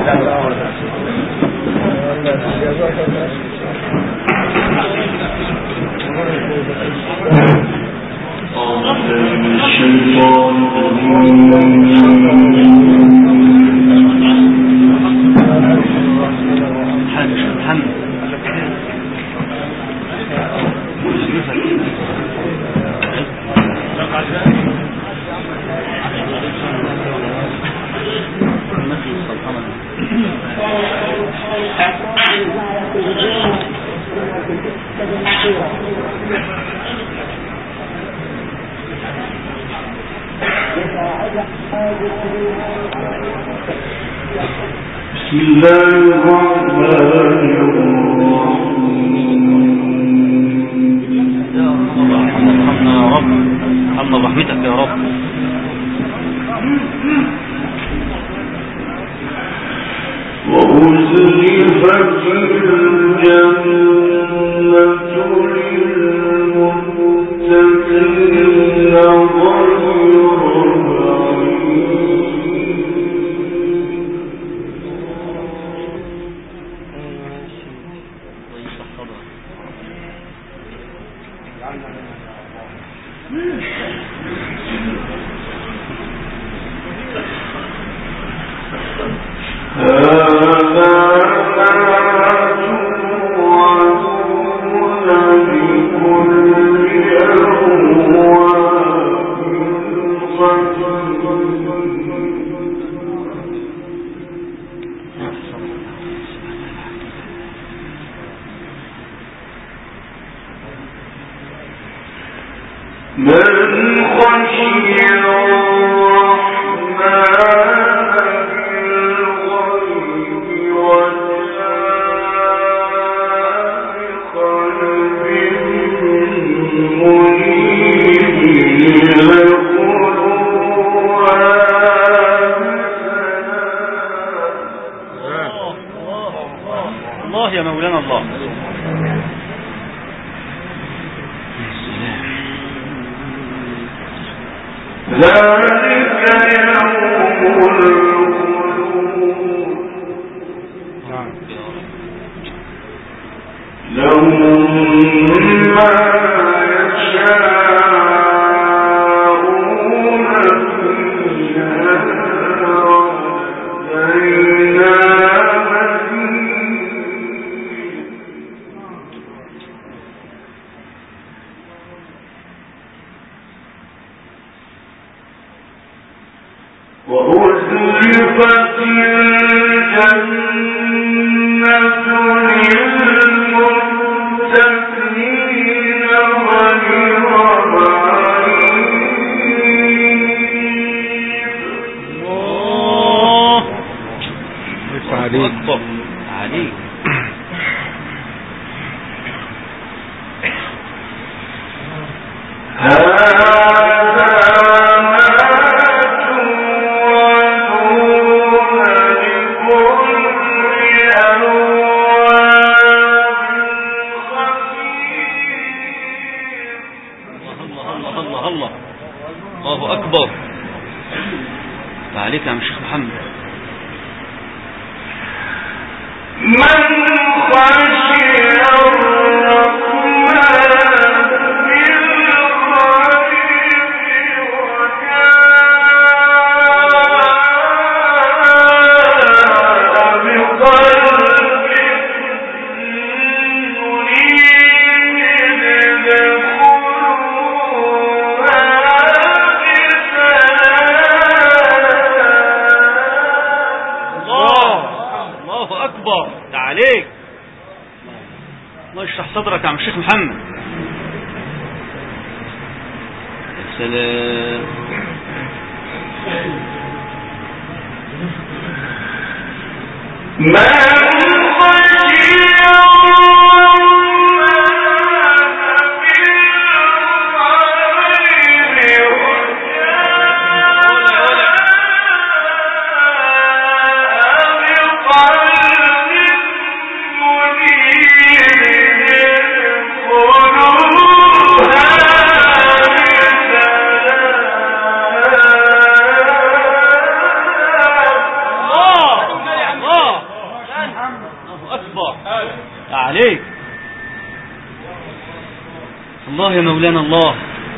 بسم الله الرحمن الرحيم. يا رب ارحمنا برحمتك يا رب. وأزلفت الجنة للمتقين الله يا مولانا الله. ذلك يوم الخلود لهم ما يشاءون فيها لدينا وأزلفت الجنة للمتقين غير بعيد. أكبر عليك. الله أكبر عليك يا شيخ محمد. من خشي الرحمن بالغيب وجاء بقلب منيب ادخلوها بسلام. الله أكبر عليك. الله يشرح صدرك يا عم الشيخ محمد. يا سلام. من خشي عليك الله يا مولانا الله.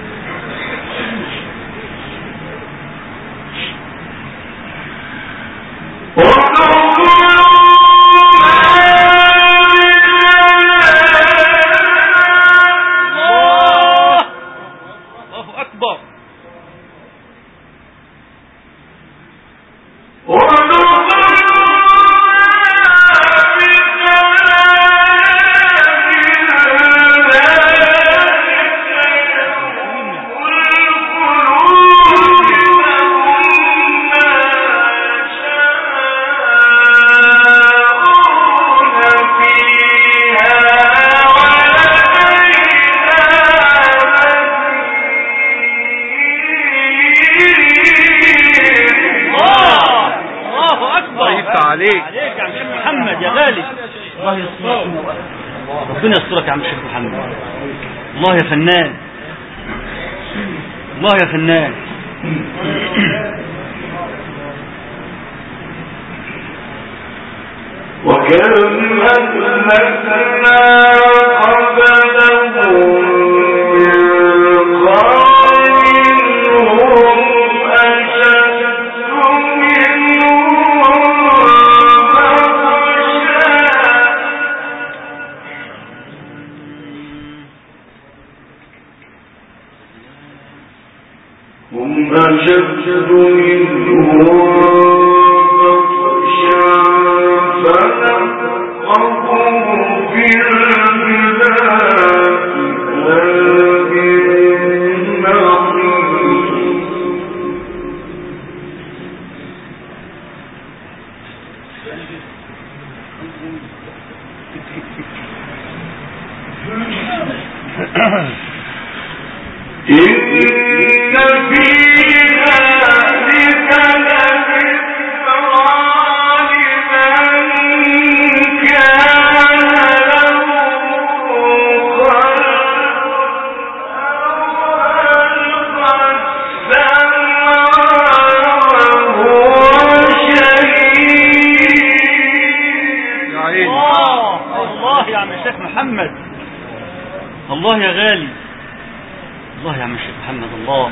ربنا يسترك يا عم الشيخ محمد. الله يا فنان الله يا فنان. وكم أهلكنا قبلهم من قرن هم أشد منهم بطشا فنقبوا في البلاد الله يا غالي. الله يا عم الشيخ محمد الله.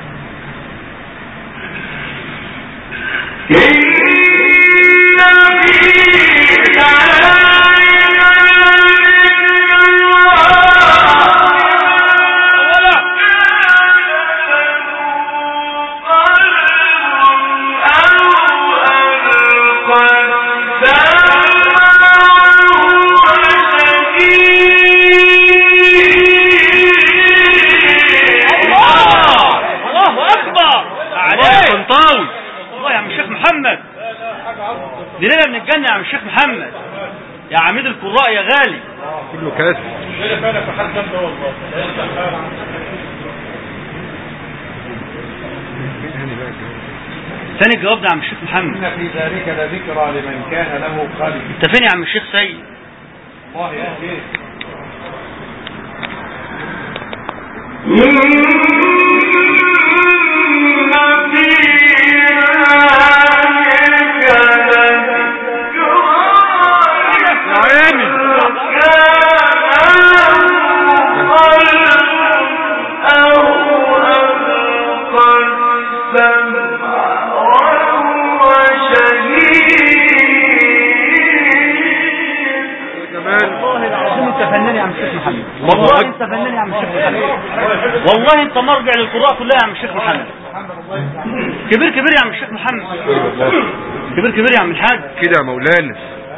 ليلة من الجنة يا عم الشيخ محمد يا عميد القراء يا غالي. كله كاس ثاني الجواب ده يا عم الشيخ محمد. إن في ذلك لذكرى لمن كان له قلب. انت فين يا عم الشيخ سيد؟ الله يهديك. والله انت فنان يا عم الشيخ محمد. والله انت مرجع للقراء كلها يا عم الشيخ محمد. كبير كبير يا عم الشيخ محمد. كبير كبير يا عم الحاج كده يا مولانا.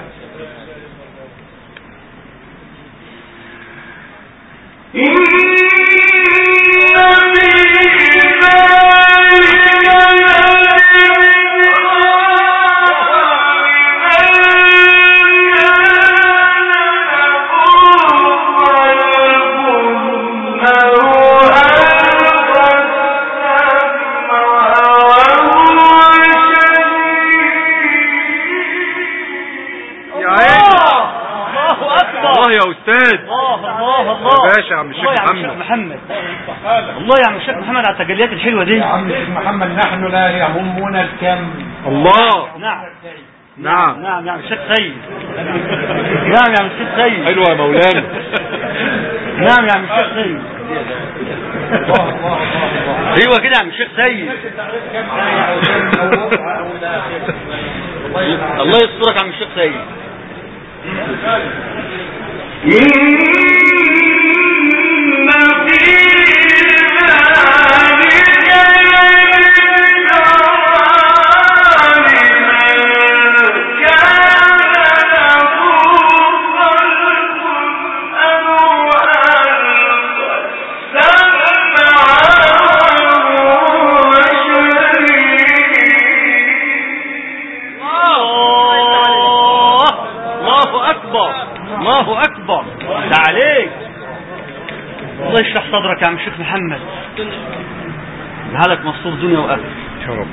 الله يا عم الشيخ محمد على التجليات الحلوة دي. يا عم الشيخ محمد نحن لا يهمنا الكم. الله. نعم نعم نعم يا عم الشيخ سيد. نعم يا عم الشيخ سيد. حلوة يا مولانا. نعم يا عم الشيخ سيد. ايوه كده يا عم الشيخ سيد. الله يسترك يا عم الشيخ سيد. الله أكبر. ده عليك. الله يشرح صدرك يا عم الشيخ محمد. هلك مصروف دنيا وآخرة يا رب.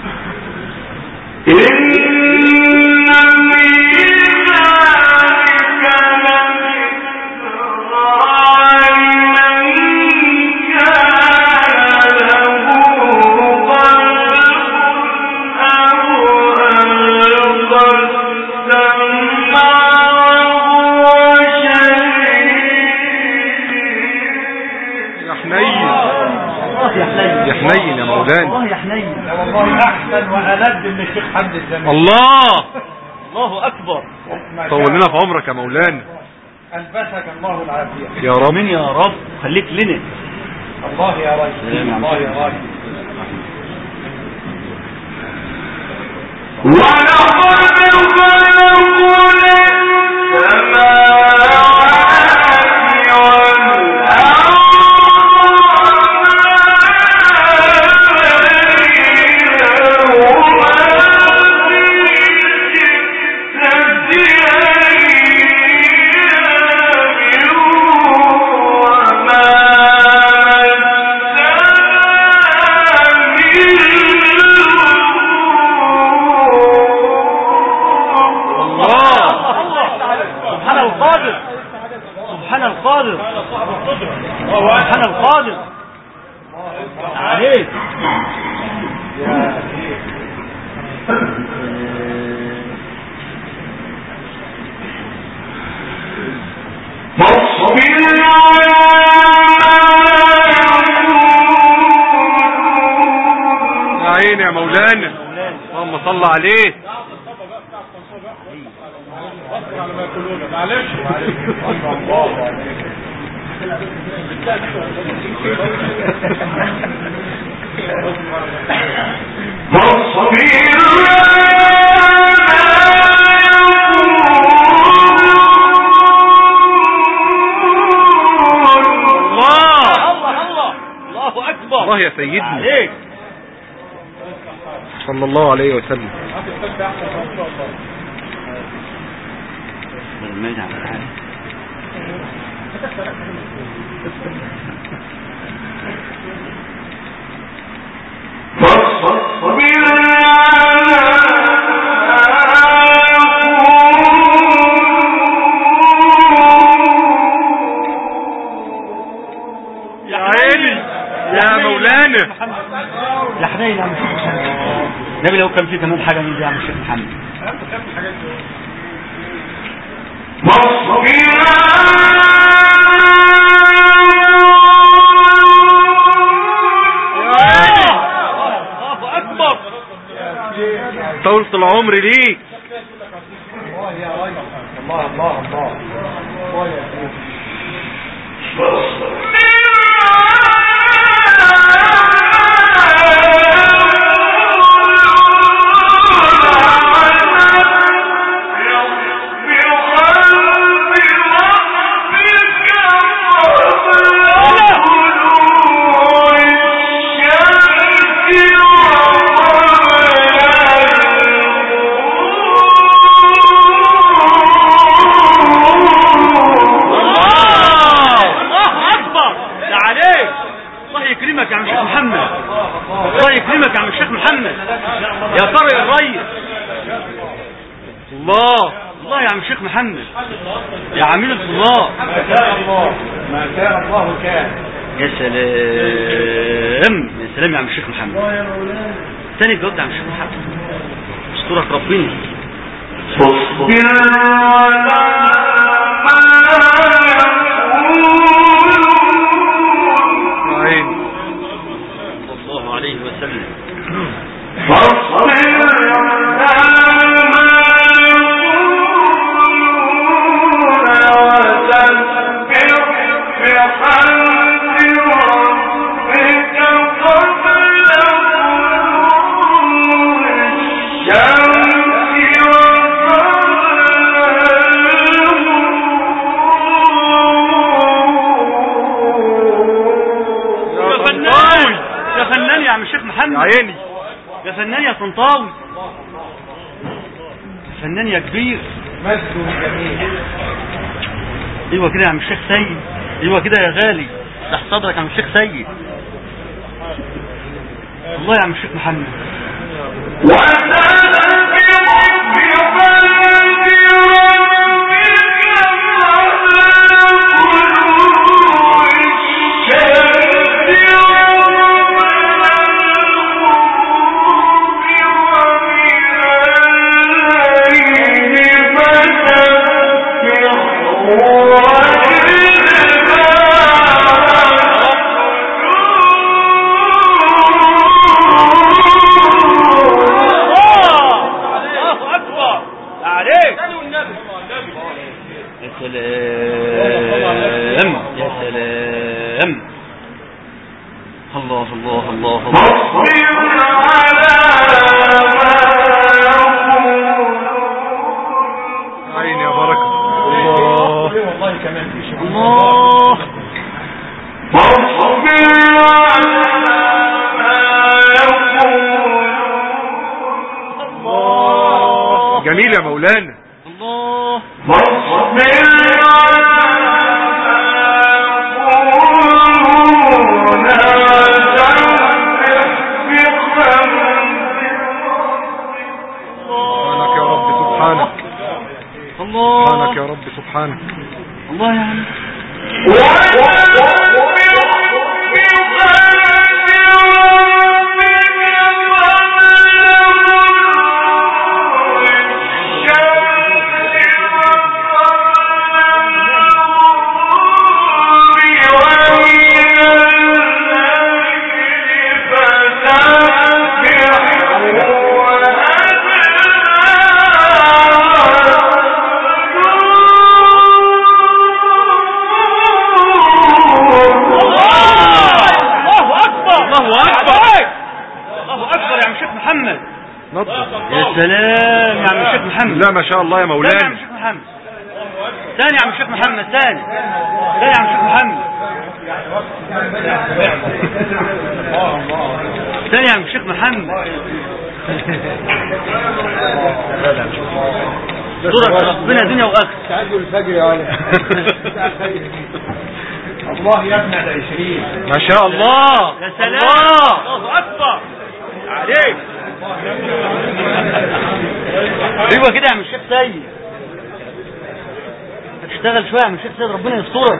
حنين يا مولانا. والله يا حنين. والله احسن والد من الشيخ حمد الزمان. الله اكبر. طول لنا في عمرك يا مولانا. البسك الله العافيه يا رب. امين يا رب. خليك لنا. الله يا ريس. الله يا ريس. سبحان القادر عليك. يا عيني يا مولانا. اللهم صل عليه. معلش الله اكبر. الله يا سيدنا عليك. صلى الله عليه وسلم. يا عيني يا مولانا. يا حنين يا عم الشيخ محمد. نبي لو كان في كمان حاجه من دي يا عم الشيخ محمد. الله اكبر. طولة العمر ليك. الله يا ريس. الله الله الله. الله يا سيدي. يكرمك يا عم الشيخ محمد. الله يكرمك يا عم الشيخ محمد يا طارق الريس. الله يا عم الشيخ محمد يا عميل الطلاب. ما شاء الله كان. يا سلام يا سلام يا عم الشيخ محمد. تاني جاوبت يا عم الشيخ محمد. اشكرك ربنا. يا فنان يا طنطاوي، فنان يا كبير. ايوه كده يا عم الشيخ سيد، ايوه كده يا غالي، تحت صدرك يا عم الشيخ سيد. والله يا عم الشيخ محمد جميل يا مولانا. الله سبحانك يا رب سبحانك. الله يا عم يا سلام يا عم الشيخ محمد. لا ما شاء الله يا مولانا. ثاني يا عم الشيخ محمد، ثاني يا عم الشيخ محمد، ثاني يا عم الشيخ محمد، ثاني يا عم الشيخ محمد. صورة ربنا دنيا واخره. تعالوا الفجر يا ولد. الله يا ابن ال20. ما شاء الله. يا سلام. الله اكبر عليك. ايوه كده يا عم الشيخ سيد، هتشتغل شويه يا عم الشيخ سيد، ربنا يسترك.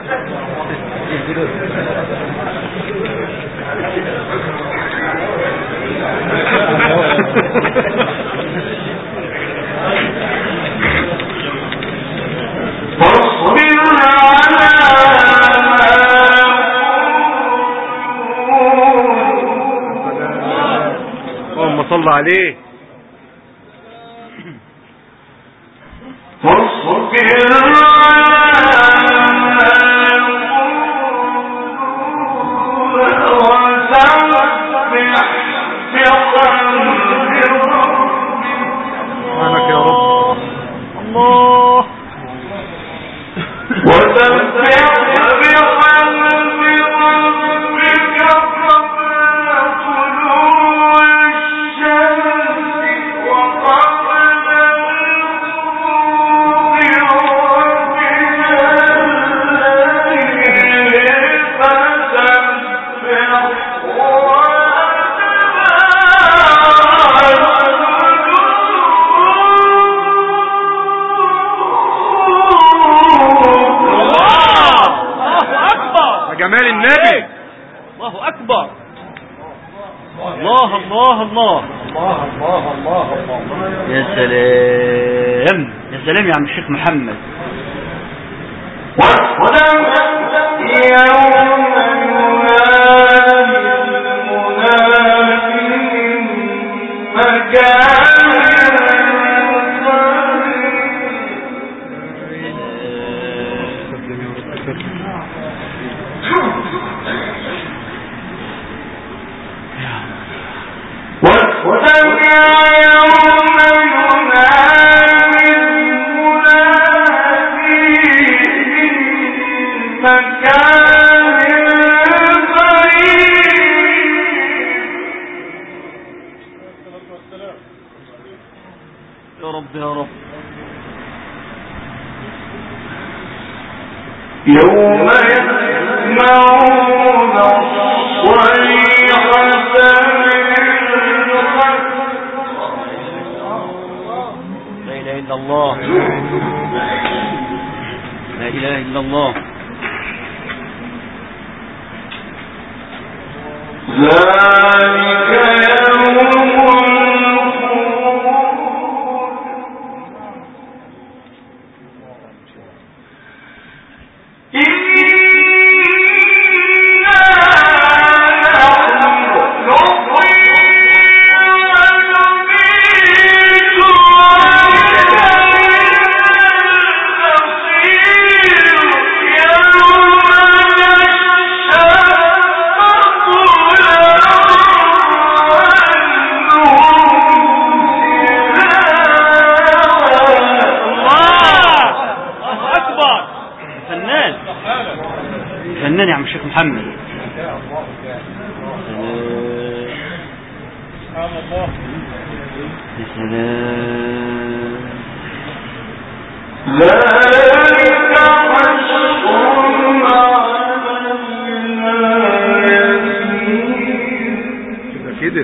اللهم صل عليه. سبحانك يا رب. الله جمال النبي. الله اكبر. الله الله الله الله الله الله الله. يا سلام. يا سلام يا عم الشيخ محمد. يا رب يا رب. يوم يسمعون الصيحة لا إله إلا الله، لا إله إلا الله. ذلك يوم فنان يا عم الشيخ محمد. يا سلام. ذلك كده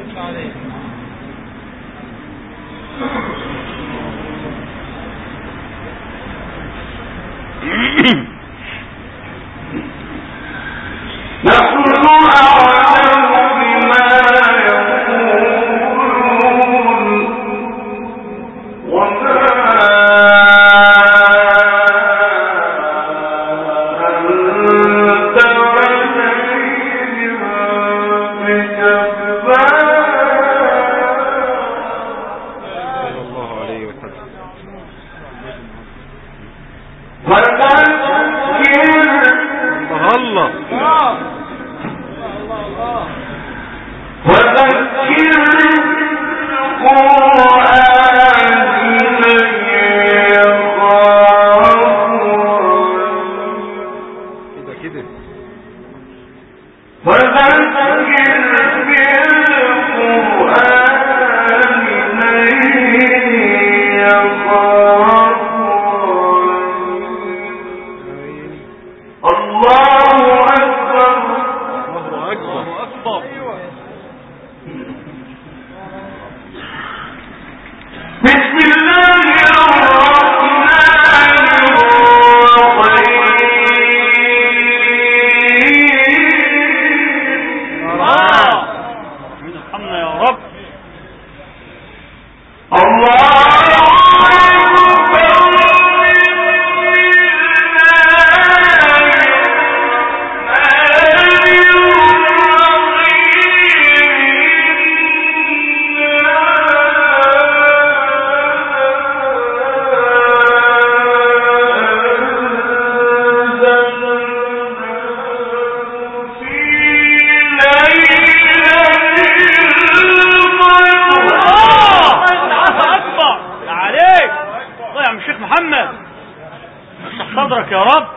صدرك يا رب.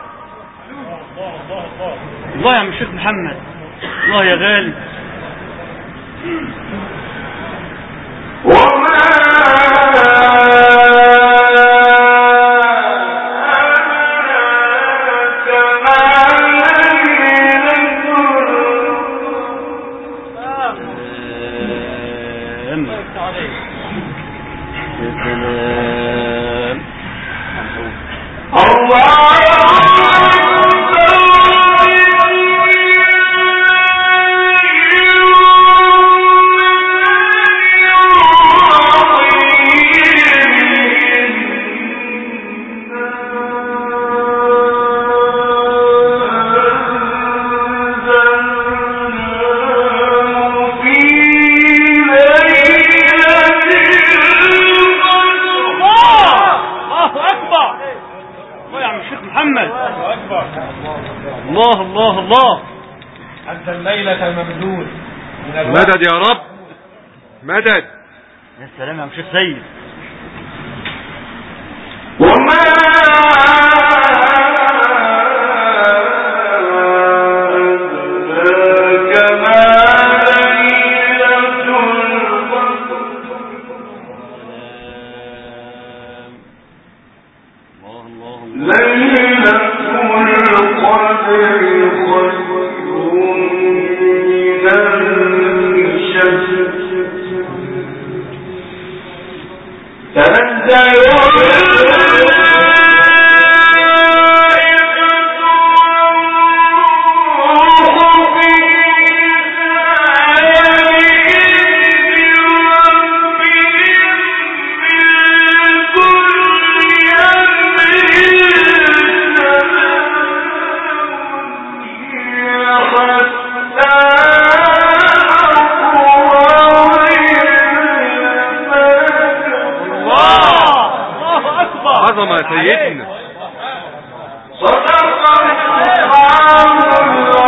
الله يا عم الشيخ محمد، الله يا غالي. محمد. أكبر. الله الله الله. أنت الليلة ممدود. مدد يا رب، مدد. يا سلام يا شيخ سيد. وما عظمة يا سيدنا. صدق الله